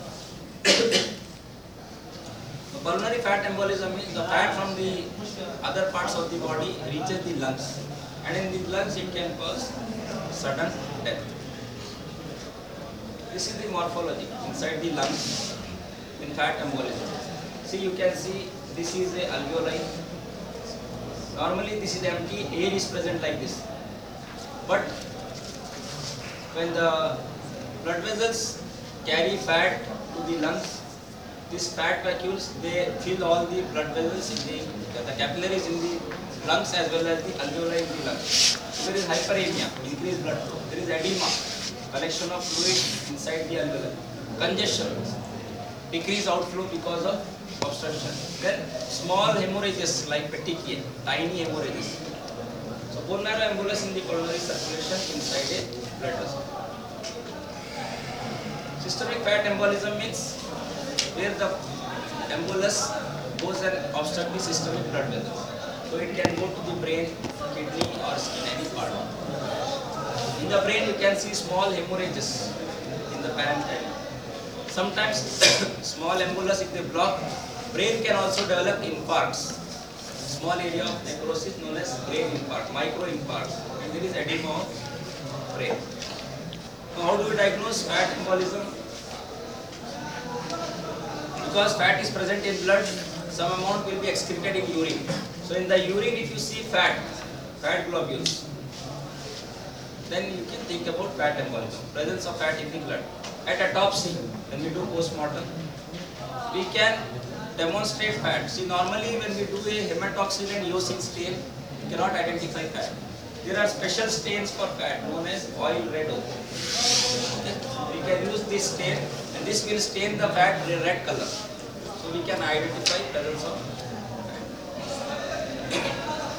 The pulmonary fat embolism means the fat from the other parts of the body reaches the lungs, and in the lungs it can cause sudden death. This is the morphology inside the lungs in fat embolism. See, you can see this is a alveoli. Normally this is empty, air is present like this. But when the blood vessels carry fat to the lungs, these fat vacuoles, they fill all the blood vessels in the, the capillaries in the lungs as well as the alveoli in the lungs. So there is hyperemia, increased blood flow. There is edema, collection of fluid inside the alveoli. Congestion, decreased outflow because of obstruction. Then small hemorrhages like petechiae, tiny hemorrhages. So bone marrow embolus in the pulmonary circulation inside a blood vessel. Systemic fat embolism means where the embolus goes and obstruct the systemic blood vessels. So it can go to the brain, kidney or skin, any part. In the brain you can see small hemorrhages in the parenchyma. Sometimes small embolus, if they block, brain can also develop infarcts. Small area of necrosis known as brain infarct, micro infarcts, and there is edema of brain. So how do we diagnose fat embolism? Because fat is present in blood, some amount will be excreted in urine. So in the urine, if you see fat, fat globules, then you can think about fat embolism, presence of fat in the blood. At autopsy, when we do postmortem, we can demonstrate fat. See, normally when we do a hematoxylin and eosin stain, we cannot identify fat. There are special stains for fat known as oil red ochre. Okay. We can use this stain, and this will stain the fat red color. So we can identify presence of fat.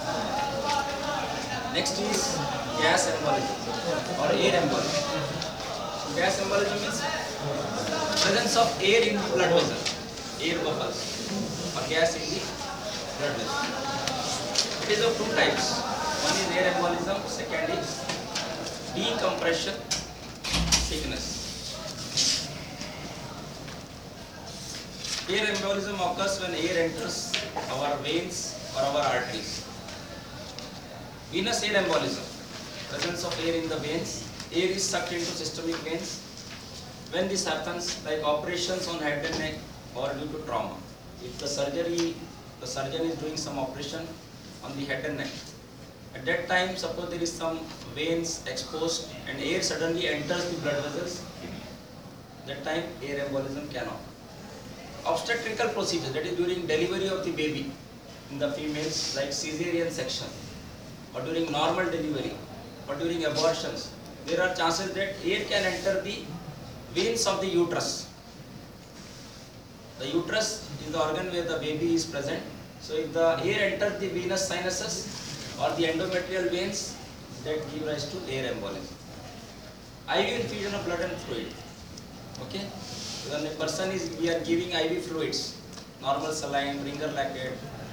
Next is gas embolism or air embolism. Gas embolism means presence of air in the blood vessel, air bubbles or gas in the blood vessel. It is of two types. One is air embolism, second is decompression sickness. Air embolism occurs when air enters our veins or our arteries. Venous air embolism, presence of air in the veins. Air is sucked into systemic veins. When this happens, like operations on head and neck or due to trauma, if the surgery, the surgeon is doing some operation on the head and neck, at that time, suppose there is some veins exposed and air suddenly enters the blood vessels, that time air embolism can occur. Obstetrical procedure, that is during delivery of the baby in the females, like caesarean section, or during normal delivery, or during abortions, there are chances that air can enter the veins of the uterus. The uterus is the organ where the baby is present. So if the air enters the venous sinuses or the endometrial veins, that give rise to air embolism. I V infusion of blood and fluid. Okay? When a person is, we are giving I V fluids, normal saline, Bringer lactate,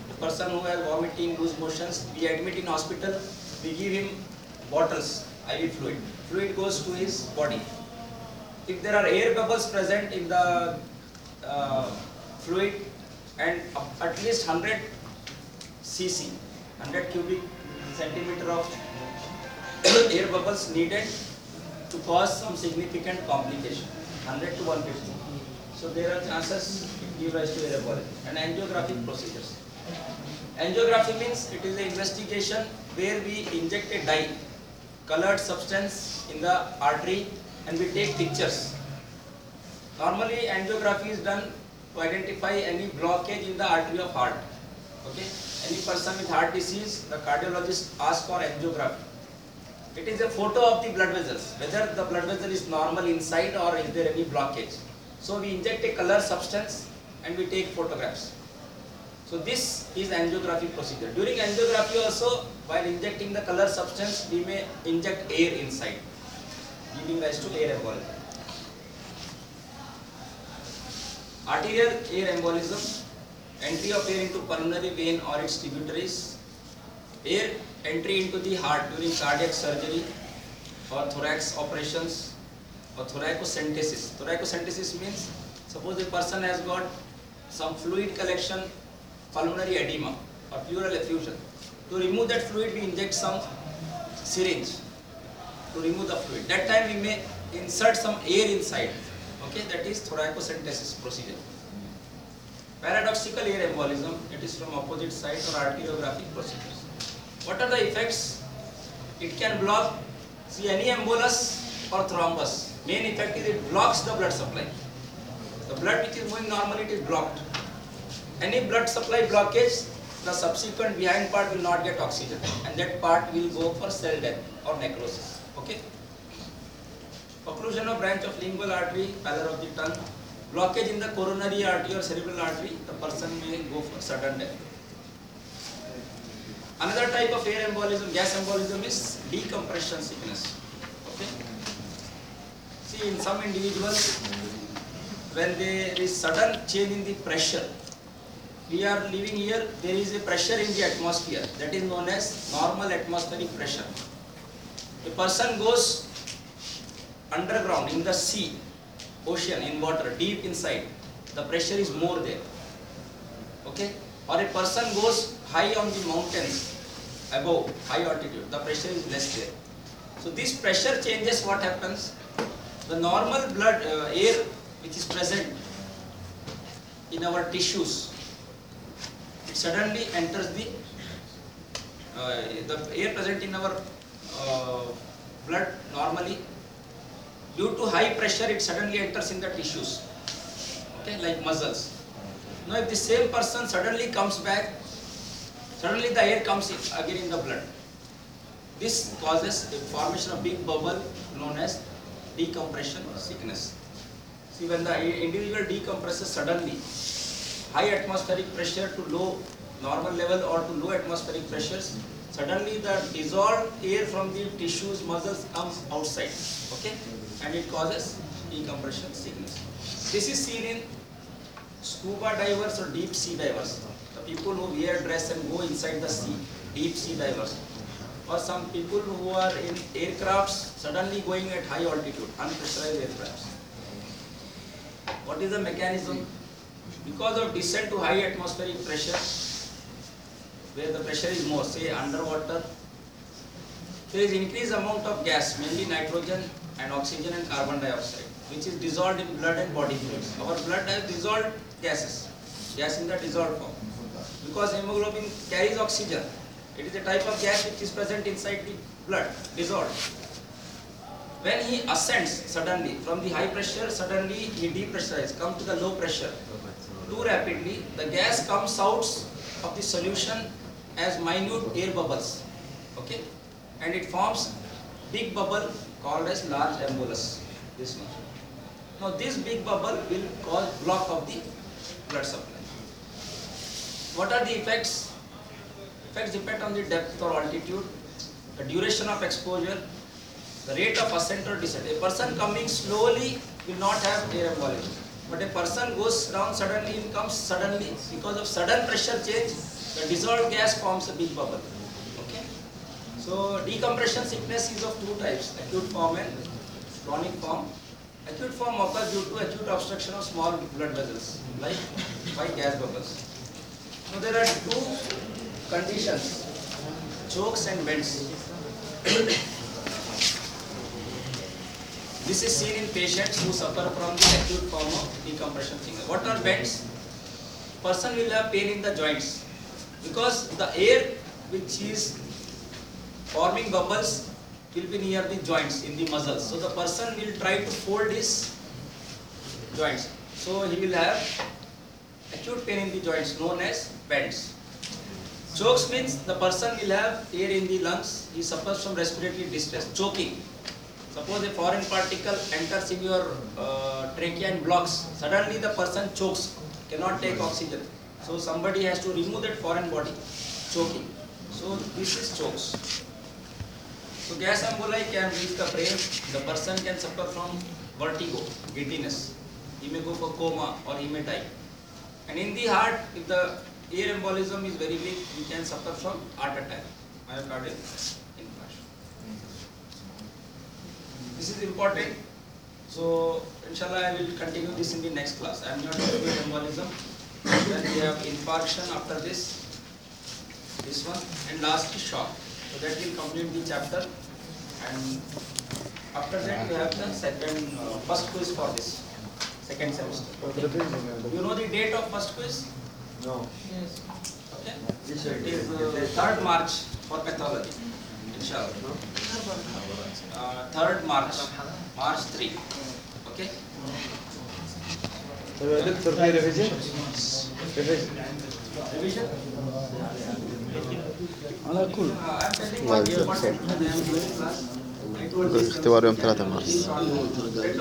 A person who has vomiting, loose motions, we admit in hospital, we give him bottles, I V fluid. Fluid goes to his body. If there are air bubbles present in the uh, fluid and at least one hundred C C, one hundred cubic centimeter of air bubbles needed to cause some significant complication, one hundred to one hundred fifty. So there are chances it give rise to air embolism. And angiographic procedures. Angiography means it is an investigation where we inject a dye, colored substance in the artery, and we take pictures. Normally angiography is done to identify any blockage in the artery of heart. Okay? Any person with heart disease, the cardiologist asks for angiography. It is a photo of the blood vessels, whether the blood vessel is normal inside or is there any blockage. So we inject a color substance and we take photographs. So this is angiography procedure. During angiography also, while injecting the color substance, we may inject air inside, giving rise to air embolism. Arterial air embolism, entry of air into pulmonary vein or its tributaries, air entry into the heart during cardiac surgery or thorax operations or thoracocentesis. Thoracocentesis means suppose a person has got some fluid collection, pulmonary edema or pleural effusion. To remove that fluid, we inject some syringe to remove the fluid. That time we may insert some air inside. Okay, that is thoracocentesis procedure. Paradoxical air embolism, it is from opposite side or arteriographic procedures. What are the effects? It can block, see any embolus or thrombus. Main effect is it blocks the blood supply. The blood which is moving normally, it is blocked. Any blood supply blockage, the subsequent behind part will not get oxygen and that part will go for cell death or necrosis. Okay? Occlusion of branch of lingual artery, pallor of the tongue, blockage in the coronary artery or cerebral artery, the person may go for sudden death. Another type of air embolism, gas embolism is decompression sickness. Okay? See, in some individuals, when there is sudden change in the pressure, we are living here, there is a pressure in the atmosphere that is known as normal atmospheric pressure. A person goes underground in the sea, ocean, in water, deep inside, the pressure is more there. Okay? Or a person goes high on the mountains, above, high altitude, the pressure is less there. So this pressure changes, what happens? The normal blood, uh, air which is present in our tissues, it suddenly enters the, uh, the air present in our uh, blood normally, due to high pressure it suddenly enters in the tissues, okay, like muscles. Now if the same person suddenly comes back, suddenly the air comes in, again in the blood. This causes the formation of big bubble known as decompression sickness. See, when the individual decompresses suddenly, high atmospheric pressure to low normal level or to low atmospheric pressures, suddenly the dissolved air from the tissues, muscles comes outside, okay, and it causes decompression sickness. This is seen in scuba divers or deep sea divers, the people who wear dress and go inside the sea, deep sea divers, or some people who are in aircrafts suddenly going at high altitude, unpressurized aircrafts. What is the mechanism? Because of descent to high atmospheric pressure, where the pressure is more, say underwater, there is increased amount of gas, mainly nitrogen and oxygen and carbon dioxide, which is dissolved in blood and body fluids. Our blood has dissolved gases, gas in the dissolved form. Because hemoglobin carries oxygen, it is a type of gas which is present inside the blood, dissolved. When he ascends suddenly from the high pressure, suddenly he depressurizes, comes to the low pressure too rapidly, the gas comes out of the solution as minute air bubbles, okay, and it forms big bubble called as large embolus, this one. Now this big bubble will cause block of the blood supply. What are the effects? Effects depend on the depth or altitude, the duration of exposure, the rate of ascent or descent. A person coming slowly will not have air embolism. But a person goes down suddenly and comes suddenly, because of sudden pressure change, the dissolved gas forms a big bubble. Okay. So decompression sickness is of two types: acute form and chronic form. Acute form occurs due to acute obstruction of small blood vessels, like by gas bubbles. Now there are two conditions: chokes and vents. This is seen in patients who suffer from the acute form of decompression sickness. What are vents? Person will have pain in the joints because the air which is forming bubbles will be near the joints in the muscles. So the person will try to fold his joints. So he will have acute pain in the joints known as vents. Chokes means the person will have air in the lungs. He suffers from respiratory distress, choking. Suppose a foreign particle enters in your uh, trachea and blocks. Suddenly the person chokes, cannot take oxygen. So somebody has to remove that foreign body, choking. So this is chokes. So gas emboli can reach the brain. The person can suffer from vertigo, giddiness. He may go for coma or he may die. And in the heart, if the air embolism is very weak, he can suffer from heart attack, myocardial infarction. This is important. So inshallah I will continue this in the next class. I am not talking about embolism. Then we have infarction after this, this one, and last is shock. So that will complete the chapter, and after that we have the second, uh, first quiz for this second semester. Okay. You know the date of first quiz? No. Yes. Okay. So it is uh, third March for pathology. Inshallah. Uh, third March, March three. Okay. دكتور في ريفيجن Revision. على كل Uh, I am telling what important when I am doing class. I told this الاختبار يوم ثلاثة مارس.